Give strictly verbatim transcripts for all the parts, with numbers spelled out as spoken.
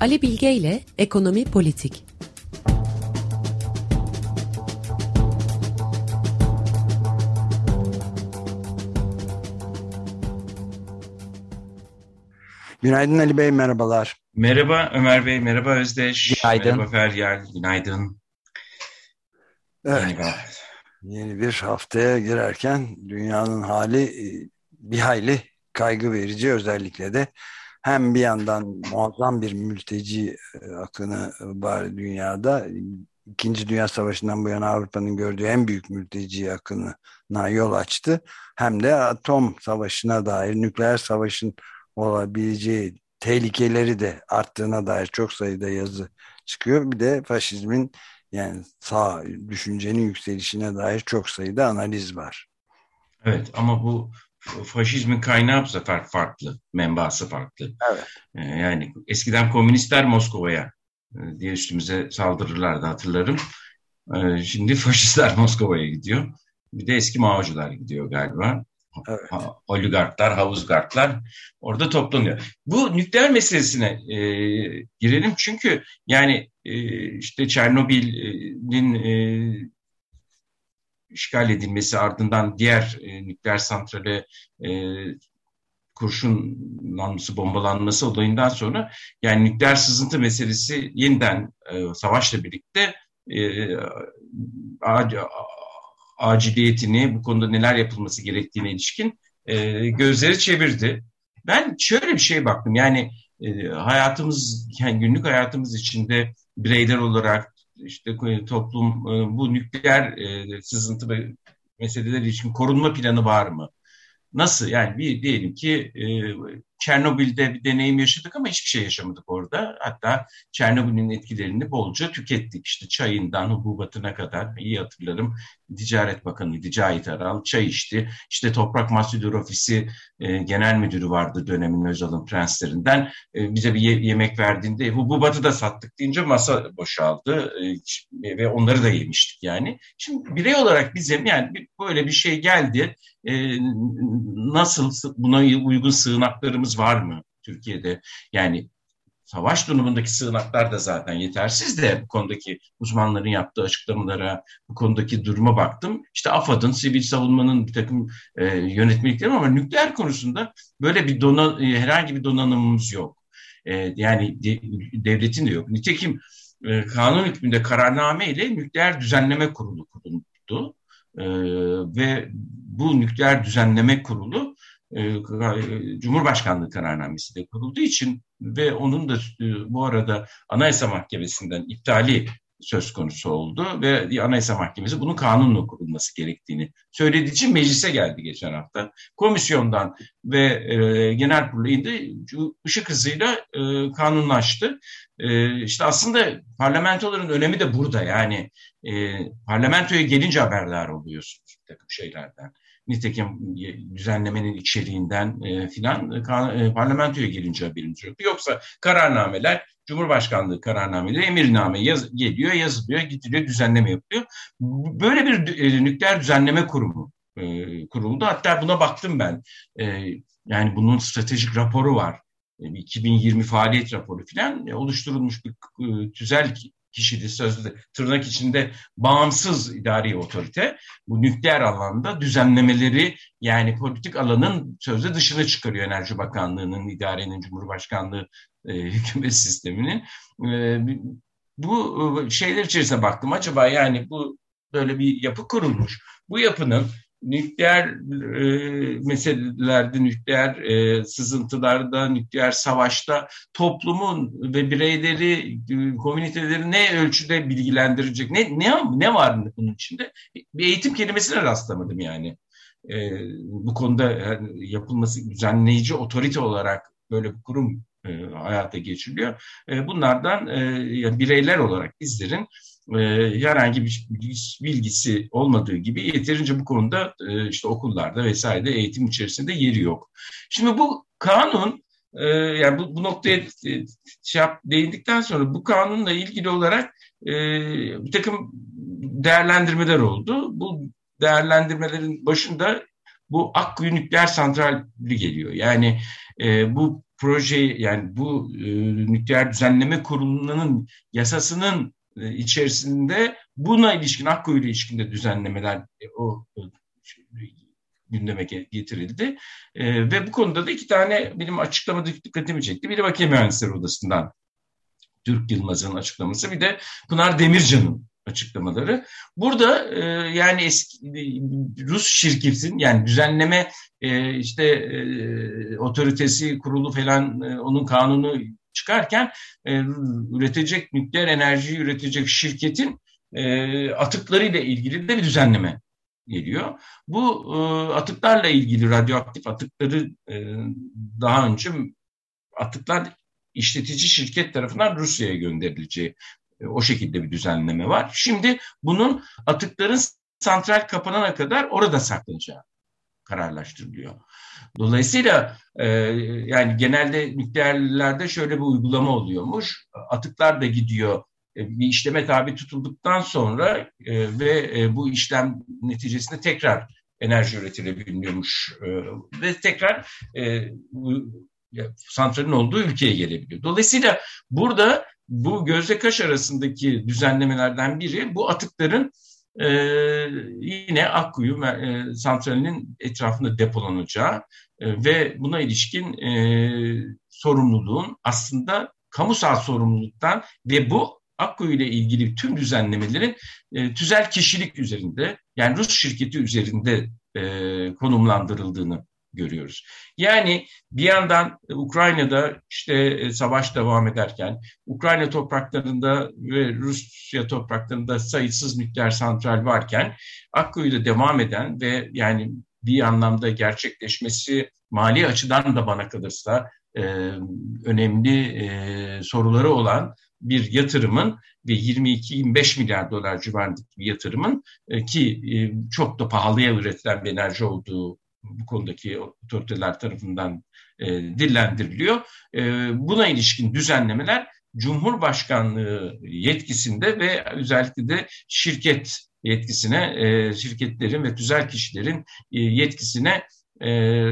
Ali Bilge ile Ekonomi Politik. Günaydın Ali Bey, merhabalar. Merhaba Ömer Bey, merhaba Özdeş, Günaydın. merhaba Feryal, günaydın. Evet, Yeni bir, yeni bir haftaya girerken dünyanın hali e, bir hayli kaygı verici, özellikle de hem bir yandan muazzam bir mülteci e, akını var dünyada. İkinci Dünya Savaşı'ndan bu yana Avrupa'nın gördüğü en büyük mülteci akınına yol açtı. Hem de atom savaşına dair, nükleer savaşın olabileceği tehlikeleri de arttığına dair çok sayıda yazı çıkıyor. Bir de faşizmin, yani sağ düşüncenin yükselişine dair çok sayıda analiz var. evet ama bu faşizmin kaynağı bu sefer farklı, menbaası farklı. Evet. Yani eskiden komünistler Moskova'ya diye üstümüze saldırırlardı, hatırlarım. Şimdi faşistler Moskova'ya gidiyor. Bir de eski Mao'cular gidiyor galiba. Evet. Oligarklar, havuzgarklar orada toplanıyor. Bu nükleer meselesine e, girelim çünkü yani e, işte Çernobil'in e, işgal edilmesi, ardından diğer e, nükleer santrale e, kurşunlanması, bombalanması olayından sonra yani nükleer sızıntı meselesi yeniden e, savaşla birlikte e, aciliyetini, bu konuda neler yapılması gerektiğine ilişkin e, gözleri çevirdi. Ben şöyle bir şeye baktım, yani e, hayatımız, yani günlük hayatımız içinde bireyler olarak işte toplum e, bu nükleer e, sızıntı ve meseleleri için korunma planı var mı? Nasıl? Yani bir diyelim ki e, Çernobil'de bir deneyim yaşadık ama hiçbir şey yaşamadık orada. Hatta Çernobil'in etkilerini bolca tükettik. İşte çayından hububatına kadar, iyi hatırlarım. Ticaret Bakanıydı Cahit Aral, çay içti. İşte Toprak Mahsulleri Ofisi e, Genel Müdürü vardı dönemin Özal'ın prenslerinden. E, bize bir ye- yemek verdiğinde hububatı da sattık deyince masa boşaldı e, ve onları da yemiştik yani. Şimdi birey olarak bizim yani bir, böyle bir şey geldi. E, nasıl, buna uygun sığınaklarımız var mı Türkiye'de? Yani savaş durumundaki sığınaklar da zaten yetersiz de bu konudaki uzmanların yaptığı açıklamalara, bu konudaki duruma baktım. İşte AFAD'ın, sivil savunmanın bir takım e, yönetmelikleri var ama nükleer konusunda böyle bir donan, e, herhangi bir donanımımız yok. E, yani de, devletin de yok. Nitekim e, kanun hükmünde kararname ile Nükleer Düzenleme Kurulu kuruldu. E, ve bu Nükleer Düzenleme Kurulu e, Cumhurbaşkanlığı kararnamesi de kurulduğu için ve onun da e, bu arada Anayasa Mahkemesi'nden iptali söz konusu oldu ve Anayasa Mahkemesi bunun kanunla kurulması gerektiğini söylediği için meclise geldi geçen hafta. Komisyondan ve e, genel kurula indi, ışık hızıyla e, kanunlaştı. E, işte aslında parlamentoların önemi de burada, yani e, parlamentoya gelince haberdar oluyorsunuz bir takım şeylerden. Nitekim düzenlemenin içeriğinden e, filan e, parlamentoya gelince haberimiz yok. Yoksa kararnameler, Cumhurbaşkanlığı kararnameleri, emirname yaz, geliyor, yazılıyor, gidiliyor, düzenleme yapılıyor. Böyle bir e, nükleer düzenleme kurumu e, kuruldu. Hatta buna baktım ben. E, yani bunun stratejik raporu var. E, iki bin yirmi faaliyet raporu filan e, oluşturulmuş bir e, tüzel kişili, sözlü, tırnak içinde bağımsız idari otorite bu nükleer alanda düzenlemeleri, yani politik alanın sözde dışına çıkarıyor. Enerji Bakanlığı'nın, idarenin, Cumhurbaşkanlığı e, hükümet sisteminin. E, bu şeyler içerisine baktım. Acaba yani bu böyle bir yapı kurulmuş. Bu yapının nükleer e, meselelerde, nükleer e, sızıntılarda, nükleer savaşta toplumun ve bireyleri, e, komüniteleri ne ölçüde bilgilendirecek? Ne ne ne var bunun içinde? Bir eğitim kelimesine rastlamadım yani. E, bu konuda yani yapılması, düzenleyici otorite olarak böyle bir kurum e, hayata geçiriliyor. E, bunlardan e, bireyler olarak bizlerin e, herhangi bir bilgisi olmadığı gibi yeterince bu konuda e, işte okullarda vesairede eğitim içerisinde yeri yok. Şimdi bu kanun e, yani bu, bu noktaya e, şey yap, değindikten sonra bu kanunla ilgili olarak e, bir takım değerlendirmeler oldu. Bu değerlendirmelerin başında bu Akkuyu Nükleer Santrali geliyor. Yani e, bu projeyi, yani bu e, nükleer düzenleme kurulunun yasasının e, içerisinde buna ilişkin, Akkuyu ile ilişkin de düzenlemeler e, o e, gündeme getirildi. E, ve bu konuda da iki tane benim açıklamada dikkatimi çekti. Biri Makine Mühendisleri Odası'ndan Türk Yılmaz'ın açıklaması, bir de Pınar Demircan'ın açıklamaları. Burada e, yani eski Rus şirketin, yani düzenleme e, işte e, otoritesi kurulu falan, e, onun kanunu çıkarken e, üretecek, nükleer enerjiyi üretecek şirketin e, atıklarıyla ilgili de bir düzenleme geliyor. Bu e, atıklarla ilgili, radyoaktif atıkları e, daha önce atıklar işletici şirket tarafından Rusya'ya gönderileceği, o şekilde bir düzenleme var. Şimdi bunun atıkların santral kapanana kadar orada saklanacağı kararlaştırılıyor. Dolayısıyla e, yani genelde nükleerlerde şöyle bir uygulama oluyormuş. Atıklar da gidiyor e, bir işleme tabi tutulduktan sonra e, ve e, bu işlem neticesinde tekrar enerji üretilebiliyormuş e, ve tekrar e, bu santralin olduğu ülkeye gelebiliyor. Dolayısıyla burada bu gözle kaş arasındaki düzenlemelerden biri bu atıkların e, yine Akkuyu e, santralinin etrafında depolanacağı e, ve buna ilişkin e, sorumluluğun aslında kamusal sorumluluktan ve bu Akkuyu ile ilgili tüm düzenlemelerin e, tüzel kişilik üzerinde, yani Rus şirketi üzerinde e, konumlandırıldığını görüyoruz. Yani bir yandan Ukrayna'da işte savaş devam ederken, Ukrayna topraklarında ve Rusya topraklarında sayısız nükleer santral varken, Akkuyu'da devam eden ve yani bir anlamda gerçekleşmesi mali açıdan da bana kalırsa e, önemli e, soruları olan bir yatırımın ve yirmi iki yirmi beş milyar dolar civarındaki bir yatırımın e, ki e, çok da pahalıya üretilen bir enerji olduğu bu konudaki otoriteler tarafından e, dillendiriliyor. E, buna ilişkin düzenlemeler Cumhurbaşkanlığı yetkisinde ve özellikle de şirket yetkisine, e, şirketlerin ve tüzel kişilerin e, yetkisine e,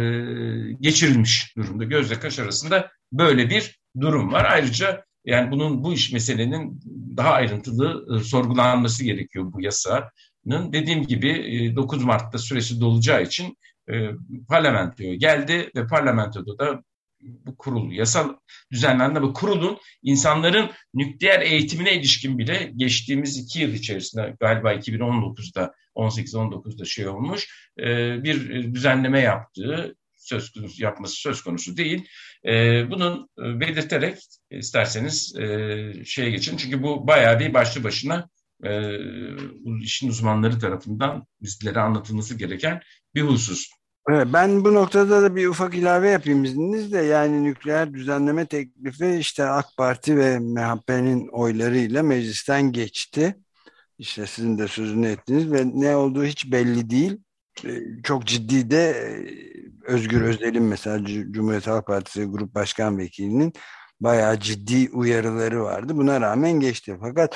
geçirilmiş durumda. Gözle kaş arasında böyle bir durum var. Ayrıca yani bunun, bu iş meselenin daha ayrıntılı e, sorgulanması gerekiyor bu yasanın. Dediğim gibi e, dokuz Mart'ta süresi dolacağı için e, parlamentoya geldi ve parlamentoda da bu kurul yasal düzenlendi. Bu kurulun insanların nükleer eğitimine ilişkin bile geçtiğimiz iki yıl içerisinde, galiba iki bin on dokuzda on sekiz on dokuzda şey olmuş, e, bir düzenleme yaptığı söz konusu, yapması söz konusu değil. E, bunun belirterek isterseniz e, şeye geçin. Çünkü bu bayağı bir başlı başına e, işin uzmanları tarafından bizlere anlatılması gereken bir husus. Evet, ben bu noktada da bir ufak ilave yapayım izninizle. Yani nükleer düzenleme teklifi işte AK Parti ve M H P'nin oylarıyla meclisten geçti. İşte sizin de sözünü ettiniz ve ne olduğu hiç belli değil. Ee, Çok ciddi de e, Özgür Özel'in mesela C- Cumhuriyet Halk Partisi Grup Başkan Vekilinin bayağı ciddi uyarıları vardı. Buna rağmen geçti. Fakat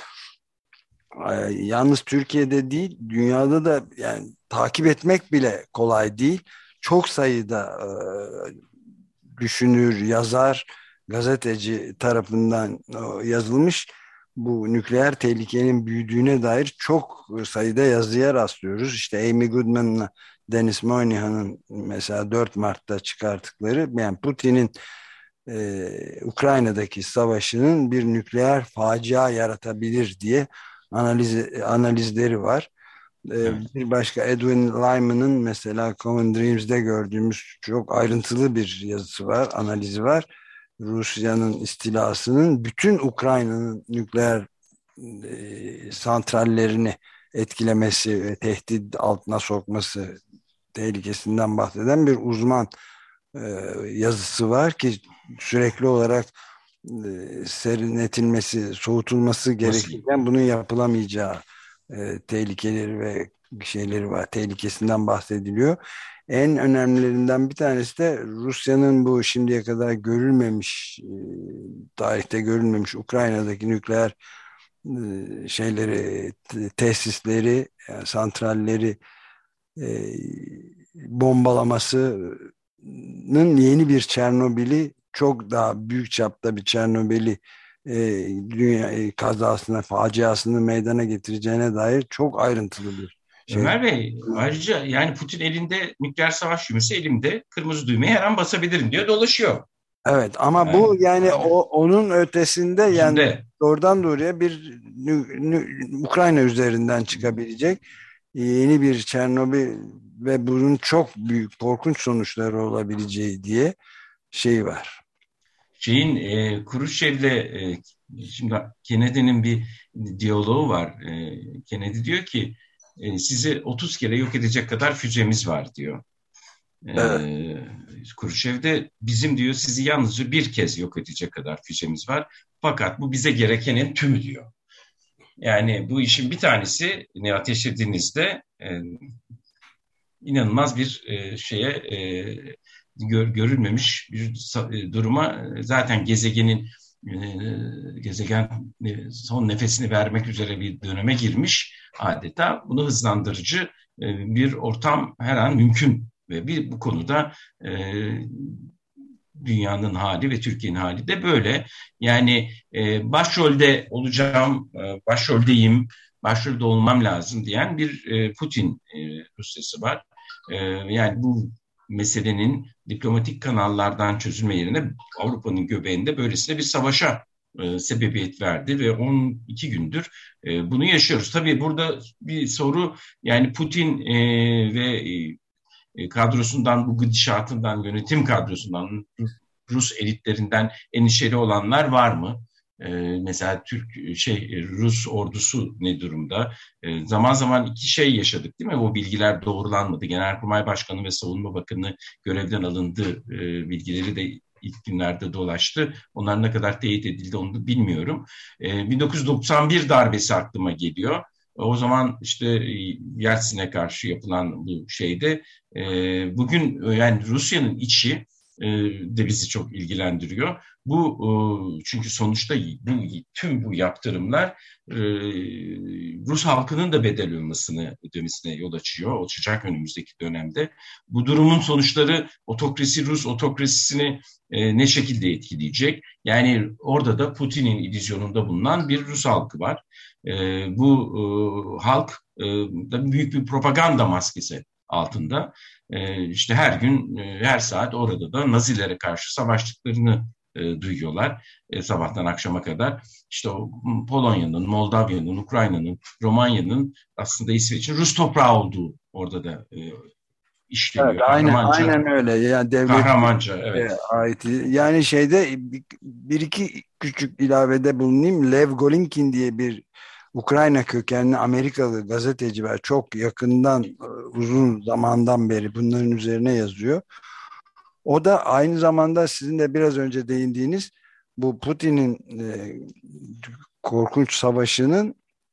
e, yalnız Türkiye'de değil, dünyada da yani takip etmek bile kolay değil. Çok sayıda e, düşünür, yazar, gazeteci tarafından e, yazılmış bu nükleer tehlikenin büyüdüğüne dair çok sayıda yazıya rastlıyoruz. İşte Amy Goodman'la Denis Moynihan'ın mesela dört Mart'ta çıkarttıkları, yani Putin'in e, Ukrayna'daki savaşının bir nükleer facia yaratabilir diye analiz, analizleri var. Evet. E, bir başka Edwin Lyman'ın mesela Common Dreams'de gördüğümüz çok ayrıntılı bir yazısı var, analizi var. Rusya'nın istilasının bütün Ukrayna'nın nükleer e, santrallerini etkilemesi ve tehdit altına sokması tehlikesinden bahseden bir uzman e, yazısı var ki sürekli olarak e, serinletilmesi, soğutulması Nasıl? gerekirken bunun yapılamayacağı e, tehlikeleri ve şeyleri var, tehlikesinden bahsediliyor. En önemlilerinden bir tanesi de Rusya'nın bu şimdiye kadar görülmemiş, e, tarihte görülmemiş Ukrayna'daki nükleer e, şeyleri, te- tesisleri, yani santralleri e, bombalamasının yeni bir Çernobil'i çok daha büyük çapta bir Çernobil'i e, dünya e, kazasına, faciasını meydana getireceğine dair çok ayrıntılı bir şey. Ömer Bey, ayrıca yani Putin elinde nükleer savaş düğmesi, elimde kırmızı düğmeye her an basabilirim diyor, dolaşıyor. Evet ama bu Yani, yani yani o onun ötesinde yani yüzünde. doğrudan doğruya bir nü- nü- Ukrayna üzerinden çıkabilecek yeni bir Çernobil ve bunun çok büyük korkunç sonuçları olabileceği diye şey var. Şeyin e, Khrushchev'le e, şimdi Kennedy'nin bir diyaloğu var. E, Kennedy diyor ki e, sizi otuz kere yok edecek kadar füzemiz var diyor. E, Evet. Khrushchev de bizim diyor sizi yalnızca bir kez yok edecek kadar füzemiz var. Fakat bu bize gerekenin tümü diyor. Yani bu işin bir tanesi ne ateşlediğinizde e, inanılmaz bir e, şeye e, gör, görülmemiş bir e, duruma zaten gezegenin e, gezegen e, son nefesini vermek üzere bir döneme girmiş adeta. Bunu hızlandırıcı e, bir ortam her an mümkün ve bir bu konuda e, dünyanın hali ve Türkiye'nin hali de böyle. Yani e, başrolde olacağım, e, başroldeyim, başrolde olmam lazım diyen bir e, Putin e, Rusyası var. E, yani bu meselenin diplomatik kanallardan çözülme yerine Avrupa'nın göbeğinde böylesine bir savaşa e, sebebiyet verdi ve on iki gündür e, bunu yaşıyoruz. Tabii burada bir soru, yani Putin e, ve e, kadrosundan, bu gidişatından, yönetim kadrosundan, Rus elitlerinden endişeli olanlar var mı? Ee, mesela Türk şey Rus ordusu ne durumda? Ee, zaman zaman iki şey yaşadık değil mi? O bilgiler doğrulanmadı. Genelkurmay Başkanı ve Savunma Bakanı görevden alındı. Ee, bilgileri de ilk günlerde dolaştı. Onlar ne kadar teyit edildi onu da bilmiyorum. Ee, bin dokuz yüz doksan bir darbesi aklıma geliyor. O zaman işte Yeltsin'e karşı yapılan bu şeyde e, bugün yani Rusya'nın içi de bizi çok ilgilendiriyor. Bu çünkü sonuçta bu, tüm bu yaptırımlar Rus halkının da bedel olmasını ödemesine yol açıyor. Açacak önümüzdeki dönemde. Bu durumun sonuçları otokrasi, Rus otokrasisini ne şekilde etkileyecek? Yani orada da Putin'in illüzyonunda bulunan bir Rus halkı var. Bu halk da büyük bir propaganda maskesi altında. E, işte her gün, e, her saat orada da Nazilere karşı savaştıklarını e, duyuyorlar. E, sabahtan akşama kadar. İşte o Polonya'nın, Moldava'nın, Ukrayna'nın, Romanya'nın aslında İsveç'in Rus toprağı olduğu orada da e, Evet, işleniyor. aynen, Kahramanca, aynen öyle. Yani devlet kahramanca, e, evet. ait. Yani şeyde bir, bir iki küçük ilavede bulunayım. Lev Golinkin diye bir Ukrayna kökenli Amerikalı gazeteci var. Çok yakından, e, uzun zamandan beri bunların üzerine yazıyor. O da aynı zamanda sizin de biraz önce değindiğiniz bu Putin'in e, korkunç savaşının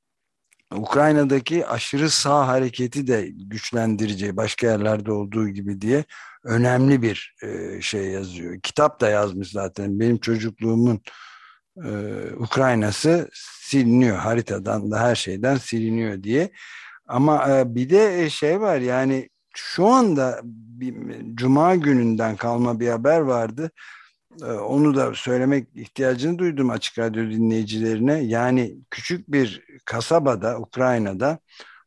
Ukrayna'daki aşırı sağ hareketi de güçlendireceği, başka yerlerde olduğu gibi diye önemli bir e, şey yazıyor. Kitap da yazmış zaten. Benim çocukluğumun e, Ukrayna'sı siliniyor. Haritadan da her şeyden siliniyor diye. Ama e, bir de şey var, yani şu anda bir, Cuma gününden kalma bir haber vardı. E, onu da söylemek ihtiyacını duydum Açık Radyo dinleyicilerine. Yani küçük bir kasabada, Ukrayna'da,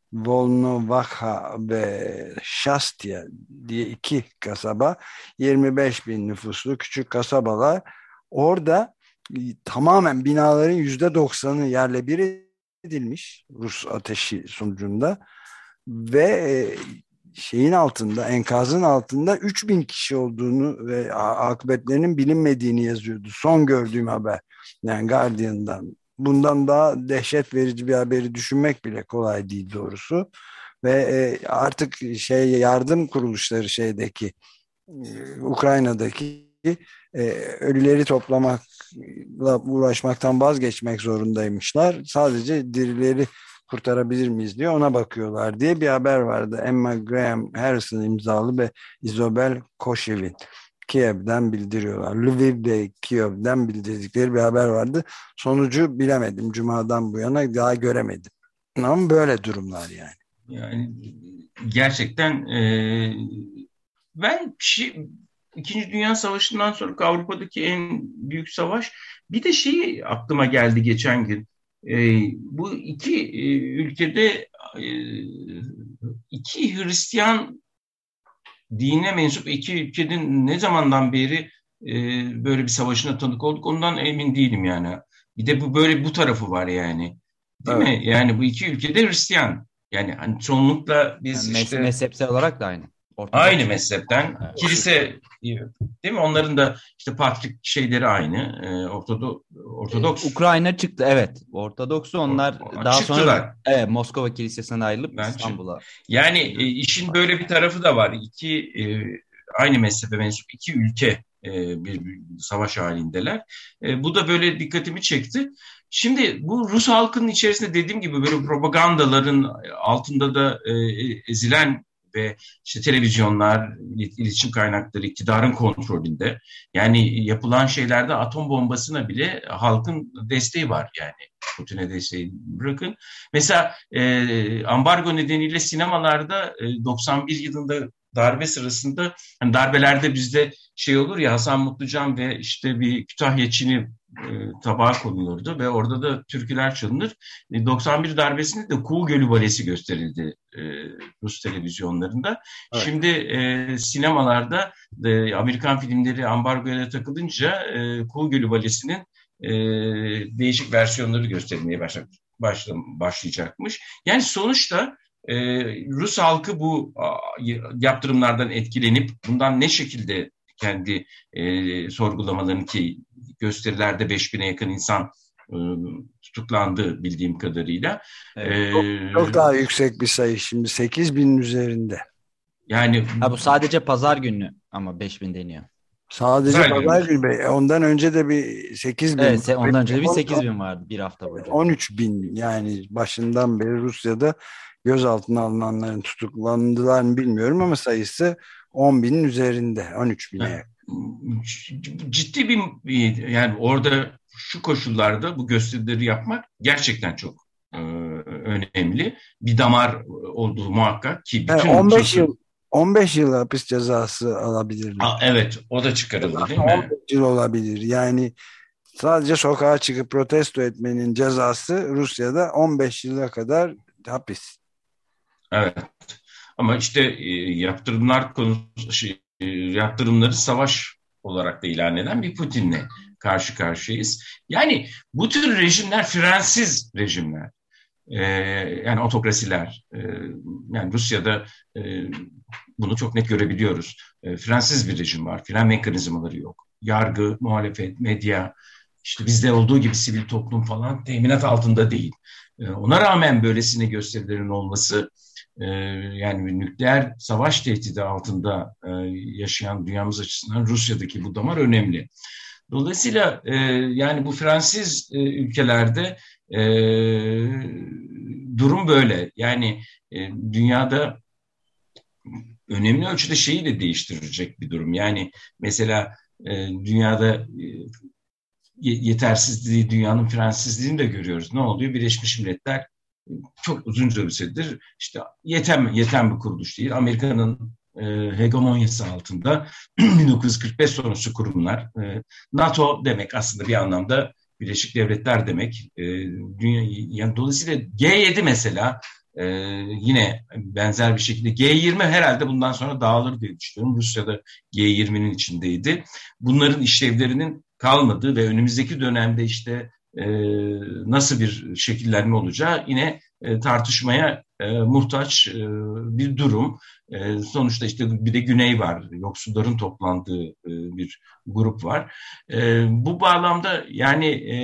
Volnovakha ve Shastya diye iki kasaba, yirmi beş bin nüfuslu küçük kasabalar. Orada e, tamamen binaların yüzde doksanı yerle bir edilmiş Rus ateşi sonucunda ve e, şeyin altında, enkazın altında üç bin kişi olduğunu ve akıbetlerinin bilinmediğini yazıyordu. Son gördüğüm haber. Yani Guardian'dan. Bundan daha dehşet verici bir haberi düşünmek bile kolay değil doğrusu. Ve e, artık şey yardım kuruluşları şeydeki e, Ukrayna'daki e, ölüleri toplamakla uğraşmaktan vazgeçmek zorundaymışlar. Sadece dirileri kurtarabilir miyiz diye ona bakıyorlar diye bir haber vardı. Emma Graham Harrison imzalı ve Isabel Koshevin Kiev'den bildiriyorlar. Lviv ve Kiev'den bildirdikleri bir haber vardı. Sonucu bilemedim. Cuma'dan bu yana daha göremedim. Ama böyle durumlar yani. Yani gerçekten e, ben şey, İkinci Dünya Savaşı'ndan sonra Avrupa'daki en büyük savaş. Bir de şey aklıma geldi geçen gün. E, bu iki e, ülkede e, iki Hristiyan dine mensup iki ülkenin ne zamandan beri e, böyle bir savaşına tanık olduk ondan emin değilim yani. Bir de bu böyle bu tarafı var yani. Değil Evet. mi? Yani bu iki ülkede Hristiyan. Yani hani çoğunlukla biz Yani işte mezhepsel olarak da aynı. Ortodoks. aynı mezhepten Evet. kilise değil mi? Onların da işte patrik şeyleri aynı. E, Ortodo, Ortodoks. Ee, Ukrayna çıktı, evet. Ortodoksu onlar O- daha çıktılar. sonra evet, Moskova Kilisesi'nden ayrılıp Ben İstanbul'a. Yani e, işin böyle bir tarafı da var. İki e, aynı mezhebe mensup iki ülke e, bir, bir savaş halindeler. E, bu da böyle dikkatimi çekti. Şimdi bu Rus halkının içerisinde dediğim gibi böyle propagandaların altında da e, ezilen ve işte televizyonlar, iletişim kaynakları iktidarın kontrolünde. Yani yapılan şeylerde atom bombasına bile halkın desteği var yani. Putin'e desteği bırakın. Mesela e, ambargo nedeniyle sinemalarda e, doksan bir yılında darbe sırasında hani darbelerde bizde şey olur ya Hasan Mutlucan ve işte bir Kütahya Çin'i e, tabağa konulurdu ve orada da türküler çalınır. E, doksan bir darbesinde de Kuğu Gölü Balesi gösterildi e, Rus televizyonlarında. Evet. Şimdi e, sinemalarda e, Amerikan filmleri ambargoya takılınca e, Kuğu Gölü Balesi'nin e, değişik versiyonları göstermeye başlayacak, başla, başlayacakmış. Yani sonuçta e, Rus halkı bu a, yaptırımlardan etkilenip bundan ne şekilde kendi e, sorgulamalarını ki gösterilerde beş bine yakın insan e, tutuklandı bildiğim kadarıyla. Evet. E, Çok daha yüksek bir sayı şimdi sekiz binin üzerinde. Yani Ha, bu sadece pazar günü ama beş bin deniyor. Sadece Güzel pazar günü. günü. Ondan önce de bir sekiz bin. Evet, ondan önce de bir sekiz bin vardı bir hafta boyunca. on üç bin yani başından beri Rusya'da gözaltına alınanların tutuklandılar mı bilmiyorum ama sayısı on binin üzerinde, on üç bine. Ciddi bir yani orada şu koşullarda bu gösterileri yapmak gerçekten çok e, önemli. Bir damar olduğu muhakkak ki bütün Yani on beş Türkiye... yıl on beş yıl hapis cezası alabilirler. Aa, evet, o da çıkarıldı değil mi? on beş yıl olabilir. Yani sadece sokağa çıkıp protesto etmenin cezası Rusya'da on beş yıla kadar hapis. Evet. Ama işte e, yaptırımlar konusu şey, e, yaptırımları savaş olarak da ilan eden bir Putin'le karşı karşıyayız. Yani bu tür rejimler frensiz rejimler. Ee, yani otokrasiler. Ee, yani Rusya'da e, bunu çok net görebiliyoruz. E, frensiz bir rejim var. Fren mekanizmaları yok. Yargı, muhalefet, medya, işte bizde olduğu gibi sivil toplum falan teminat altında değil. E, ona rağmen böylesine gösterilerin olması e, yani nükleer savaş tehdidi altında e, yaşayan dünyamız açısından Rusya'daki bu damar önemli. Dolayısıyla e, yani bu Fransız e, ülkelerde e, durum böyle. Yani e, dünyada önemli ölçüde şeyi de değiştirecek bir durum. Yani mesela e, dünyada e, yetersizliği, dünyanın Fransızlığını da görüyoruz. Ne oluyor? Birleşmiş Milletler çok uzunca bir süredir işte yeten, yeten bir kuruluş değil. Amerika'nın e, hegemonyası altında bin dokuz yüz kırk beş sonrası kurumlar. E, NATO demek aslında bir anlamda Birleşik Devletler demek. E, dünya, yani dolayısıyla G yedi mesela e, yine benzer bir şekilde G yirmi herhalde bundan sonra dağılır diye düşünüyorum. Rusya'da G yirminin içindeydi. Bunların işlevlerinin kalmadığı ve önümüzdeki dönemde işte e, nasıl bir şekillenme olacağı yine e, tartışmaya e, muhtaç e, bir durum. E, sonuçta işte bir de Güney var, yoksulların toplandığı e, bir grup var. E, bu bağlamda yani e,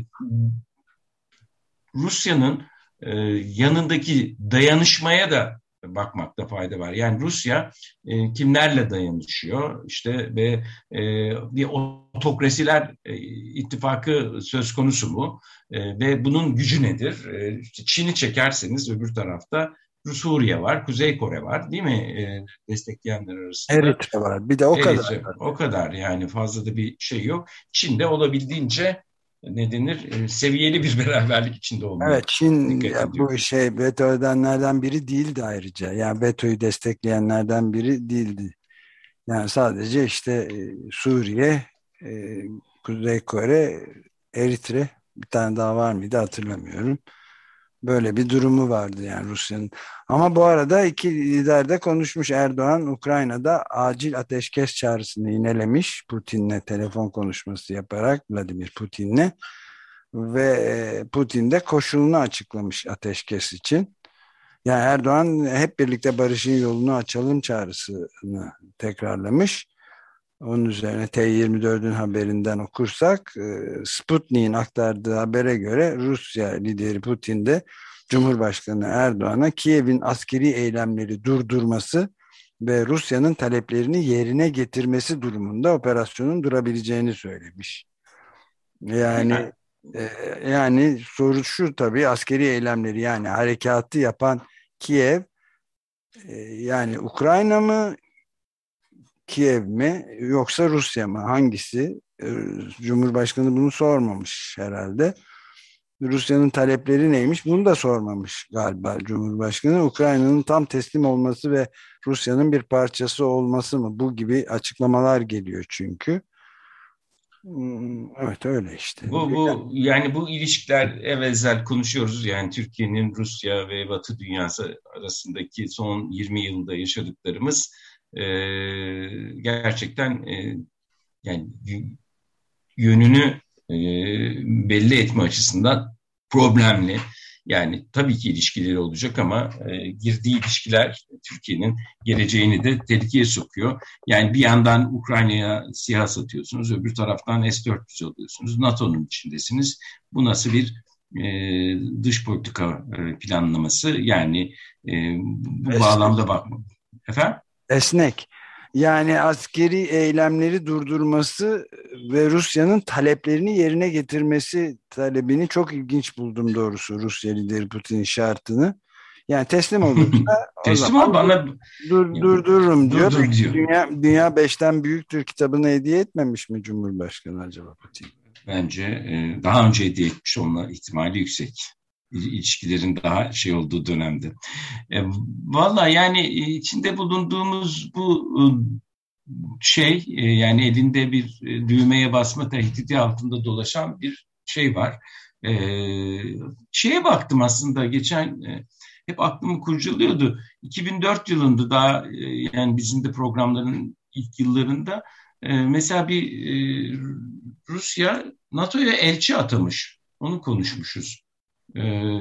Rusya'nın e, yanındaki dayanışmaya da bakmakta fayda var. Yani Rusya e, kimlerle dayanışıyor? İşte ve e, bir otokrasiler e, ittifakı söz konusu mu? E, ve bunun gücü nedir? E, Çin'i çekerseniz öbür tarafta Suriye var, Kuzey Kore var, değil mi? E, destekleyenler arasında. Eritre var. Bir de o Eritre, kadar. o kadar yani fazla da bir şey yok. Çin'de olabildiğince ne denir? E, seviyeli bir beraberlik içinde olmaya Evet, Çin dikkat ya, ediyor. bu şey veto edenlerden biri değildi ayrıca. Yani vetoyu destekleyenlerden biri değildi. Yani sadece işte e, Suriye, e, Kuzey Kore, Eritre, bir tane daha var mıydı hatırlamıyorum. Böyle bir durumu vardı yani Rusya'nın. Ama bu arada iki lider de konuşmuş. Erdoğan Ukrayna'da acil ateşkes çağrısını yinelemiş. Putin'le telefon konuşması yaparak, Vladimir Putin'le, ve e, Putin de koşulunu açıklamış ateşkes için. Yani Erdoğan hep birlikte barışın yolunu açalım çağrısını tekrarlamış. Onun üzerine T yirmi dördün haberinden okursak, e, Sputnik'in aktardığı habere göre Rusya lideri Putin de Cumhurbaşkanı Erdoğan'a Kiev'in askeri eylemleri durdurması ve Rusya'nın taleplerini yerine getirmesi durumunda operasyonun durabileceğini söylemiş. Yani e, yani soru şu, tabii askeri eylemleri, yani harekatı yapan Kiev, e, yani Ukrayna mı, Kiev mi, yoksa Rusya mı, hangisi? E, Cumhurbaşkanı bunu sormamış herhalde. Rusya'nın talepleri neymiş? Bunu da sormamış galiba Cumhurbaşkanı. Ukrayna'nın tam teslim olması ve Rusya'nın bir parçası olması mı? Bu gibi açıklamalar geliyor çünkü. Hmm, Evet, öyle işte. Bu, bu yani bu ilişkiler evvel konuşuyoruz, yani Türkiye'nin Rusya ve Batı dünyası arasındaki son yirmi yılda yaşadıklarımız e, gerçekten e, yani yönünü e, belli etme açısından problemli. Yani tabii ki ilişkileri olacak ama e, girdiği ilişkiler Türkiye'nin geleceğini de tehlikeye sokuyor. Yani bir yandan Ukrayna'ya SİHA satıyorsunuz, öbür taraftan S dört yüz alıyorsunuz, NATO'nun içindesiniz. Bu nasıl bir e, dış politika e, planlaması? Yani e, bu Esnek. bağlamda bakmak. Efendim? Esnek. Yani askeri eylemleri durdurması ve Rusya'nın taleplerini yerine getirmesi talebini çok ilginç buldum doğrusu, Rusya lideri Putin'in şartını. Yani teslim olursa o Teslim ol zaman bana. dur, durdururum diyor. Durdur diyor. Dünya, Dünya beşten büyüktür kitabını hediye etmemiş mi Cumhurbaşkanı acaba Putin? Bence e, daha önce hediye etmiş olma ihtimali yüksek. İlişkilerin daha şey olduğu dönemde. E, Valla yani içinde bulunduğumuz bu e, şey e, yani elinde bir e, düğmeye basma tehdidi altında dolaşan bir şey var. E, şeye baktım aslında geçen e, hep aklımı kurcalıyordu. iki bin dört yılında daha e, yani bizim de programların ilk yıllarında e, mesela bir e, Rusya NATO'ya elçi atamış. Onu konuşmuşuz. Ee,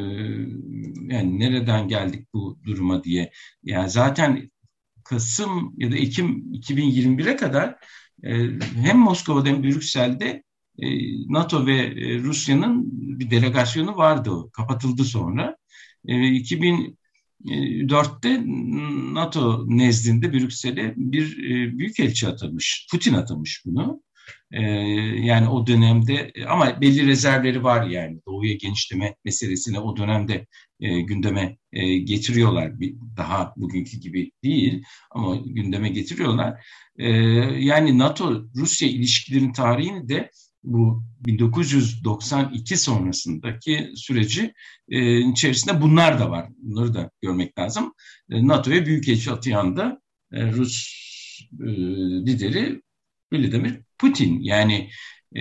yani nereden geldik bu duruma diye. Yani zaten Kasım ya da Ekim iki bin yirmi bire kadar e, hem Moskova'da hem Brüksel'de e, NATO ve e, Rusya'nın bir delegasyonu vardı. O kapatıldı sonra. E, iki bin dörtte NATO nezdinde Brüksel'e bir e, büyükelçi atamış. Putin atamış bunu. Ee, yani o dönemde ama belli rezervleri var, yani doğuya genişleme meselesini o dönemde e, gündeme e, getiriyorlar. Bir, daha bugünkü gibi değil ama gündeme getiriyorlar. E, yani NATO-Rusya ilişkilerinin tarihini de bu bin dokuz yüz doksan iki sonrasındaki süreci e, içerisinde bunlar da var. Bunları da görmek lazım. E, NATO'ya büyükelçi atayan da e, Rus e, lideri Vladimir Putin. Yani e,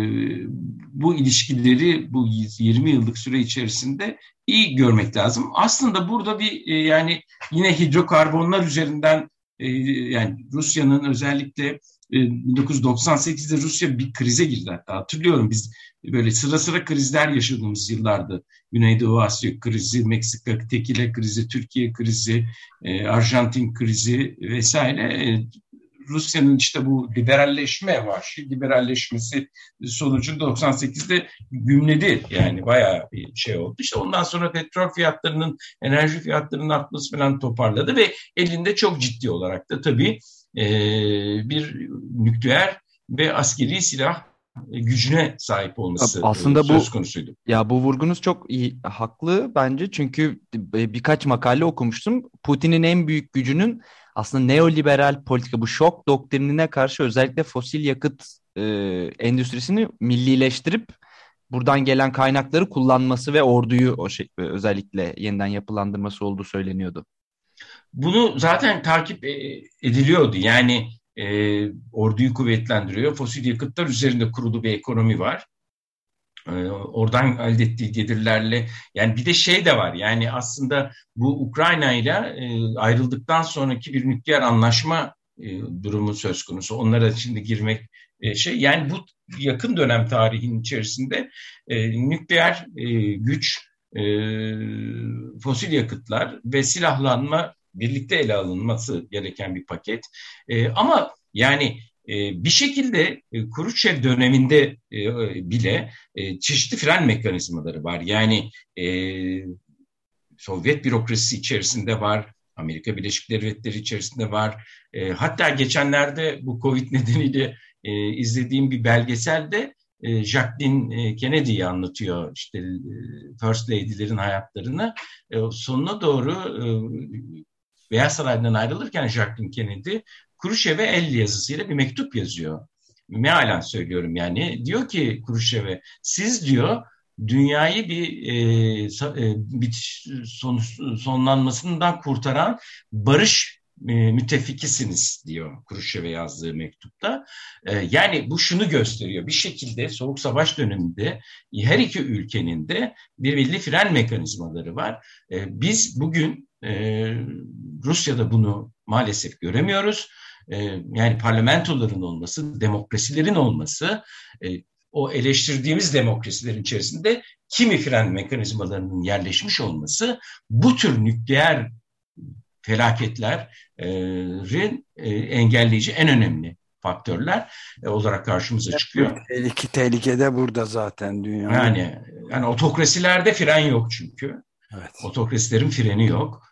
bu ilişkileri bu yirmi yıllık süre içerisinde iyi görmek lazım. Aslında burada bir e, yani yine hidrokarbonlar üzerinden e, yani Rusya'nın özellikle e, bin dokuz yüz doksan sekizde Rusya bir krize girdi hatta. Hatırlıyorum, biz böyle sıra sıra krizler yaşadığımız yıllardı. Güneydoğu Asya krizi, Meksika tekile krizi, Türkiye krizi, e, Arjantin krizi vesaire. E, Rusya'nın işte bu liberalleşme, vahşi liberalleşmesi sonucunda doksan sekizde gümledi, yani bayağı bir şey oldu. İşte ondan sonra petrol fiyatlarının, enerji fiyatlarının artması falan toparladı ve elinde çok ciddi olarak da tabii e, bir nükleer ve askeri silah gücüne sahip olması aslında söz bu, konusuydu. Ya bu vurgunuz çok iyi, haklı bence, çünkü birkaç makale okumuştum. Putin'in en büyük gücünün aslında neoliberal politika, bu şok doktrinine karşı özellikle fosil yakıt e, endüstrisini millileştirip buradan gelen kaynakları kullanması ve orduyu o şey, özellikle yeniden yapılandırması olduğu söyleniyordu. Bunu zaten takip ediliyordu. Yani e, orduyu kuvvetlendiriyor. Fosil yakıtlar üzerinde kurulu bir ekonomi var. E, oradan elde ettiği gelirlerle, yani bir de şey de var, yani aslında bu Ukrayna ile ayrıldıktan sonraki bir nükleer anlaşma e, durumu söz konusu. Onlara şimdi girmek e, şey, yani bu yakın dönem tarihinin içerisinde e, nükleer e, güç, e, fosil yakıtlar ve silahlanma birlikte ele alınması gereken bir paket. E, ama yani e, bir şekilde e, Khrushchev döneminde e, bile e, çeşitli fren mekanizmaları var. Yani e, Sovyet bürokrasisi içerisinde var, Amerika Birleşik Devletleri içerisinde var. E, hatta geçenlerde bu Covid nedeniyle e, izlediğim bir belgeselde e, Jacqueline Kennedy'yi anlatıyor, işte e, First Lady'lerin hayatlarını. E, sonuna doğru e, Beyaz Saray'dan ayrılırken Jacqueline Kennedy Khrushchev'e el yazısıyla bir mektup yazıyor. Mealen söylüyorum yani. Diyor ki Khrushchev'e, siz diyor dünyayı bir, e, e, bir son, sonlanmasından kurtaran barış e, müttefikisiniz diyor Khrushchev'e yazdığı mektupta. E, yani bu şunu gösteriyor. Bir şekilde Soğuk Savaş döneminde her iki ülkenin de bir belli fren mekanizmaları var. E, biz bugün e, Rusya'da bunu maalesef göremiyoruz. E, yani parlamentoların olması, demokrasilerin olması, e, o eleştirdiğimiz demokrasilerin içerisinde kimi fren mekanizmalarının yerleşmiş olması bu tür nükleer felaketlerin engelleyici en önemli faktörler olarak karşımıza çıkıyor. Tehlike, tehlike de burada zaten dünya. Yani, yani otokrasilerde fren yok çünkü. Evet. Otokrasilerin freni yok.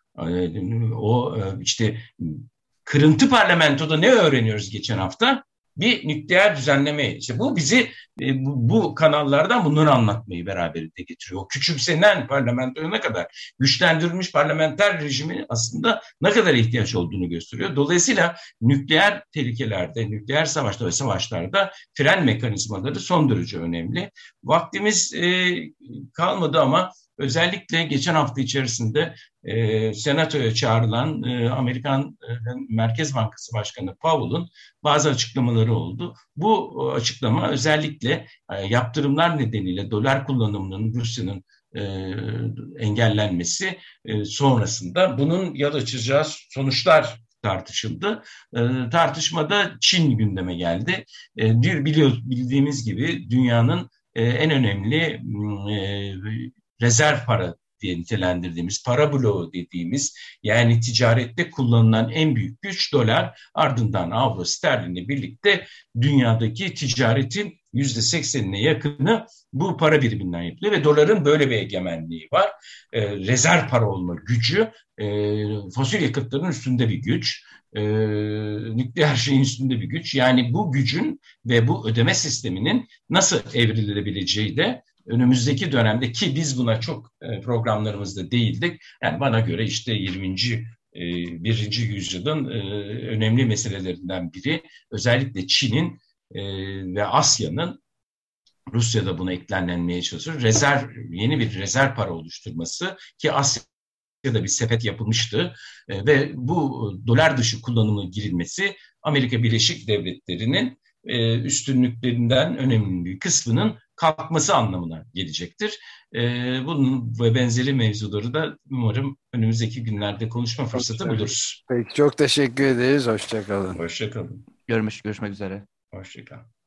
O işte kırıntı parlamentoda ne öğreniyoruz geçen hafta? Bir nükleer düzenleme. İşte bu bizi bu, bu kanallardan bunları anlatmayı beraberinde getiriyor. O küçümsenen parlamentoya ne kadar, güçlendirilmiş parlamenter rejimin aslında ne kadar ihtiyaç olduğunu gösteriyor. Dolayısıyla nükleer tehlikelerde, nükleer savaşta ve savaşlarda fren mekanizmaları son derece önemli. Vaktimiz e, kalmadı ama özellikle geçen hafta içerisinde e, Senato'ya çağrılan e, Amerikan e, Merkez Bankası Başkanı Powell'ın bazı açıklamaları oldu. Bu açıklama özellikle e, yaptırımlar nedeniyle dolar kullanımının Rusya'nın e, engellenmesi e, sonrasında bunun yol açacağı sonuçlar tartışıldı. E, tartışmada Çin gündeme geldi. E, bir biliyor, bildiğimiz gibi dünyanın e, en önemli e, rezerv para diye nitelendirdiğimiz, para bloğu dediğimiz, yani ticarette kullanılan en büyük güç dolar, ardından avro, sterlinle birlikte dünyadaki ticaretin yüzde seksenine yakını bu para biriminden yapılıyor ve doların böyle bir egemenliği var. E, rezerv para olma gücü e, fosil yakıtların üstünde bir güç, e, nükleer şeyin üstünde bir güç. Yani bu gücün ve bu ödeme sisteminin nasıl evrilebileceği de önümüzdeki dönemde, ki biz buna çok programlarımızda değildik. Yani bana göre işte yirminci birinci yüzyılın önemli meselelerinden biri, özellikle Çin'in ve Asya'nın, Rusya'da buna eklemlenmeye çalışıyor, rezerv, yeni bir rezerv para oluşturması, ki Asya'da bir sepet yapılmıştı ve bu dolar dışı kullanımı girilmesi Amerika Birleşik Devletleri'nin üstünlüklerinden önemli bir kısmının kalkması anlamına gelecektir. Ee, bunun ve benzeri mevzuları da umarım önümüzdeki günlerde konuşma fırsatı buluruz. Peki, çok teşekkür ederiz. Hoşça kalın. Hoşça kalın. Görmüş, görüşmek üzere. Hoşça kalın.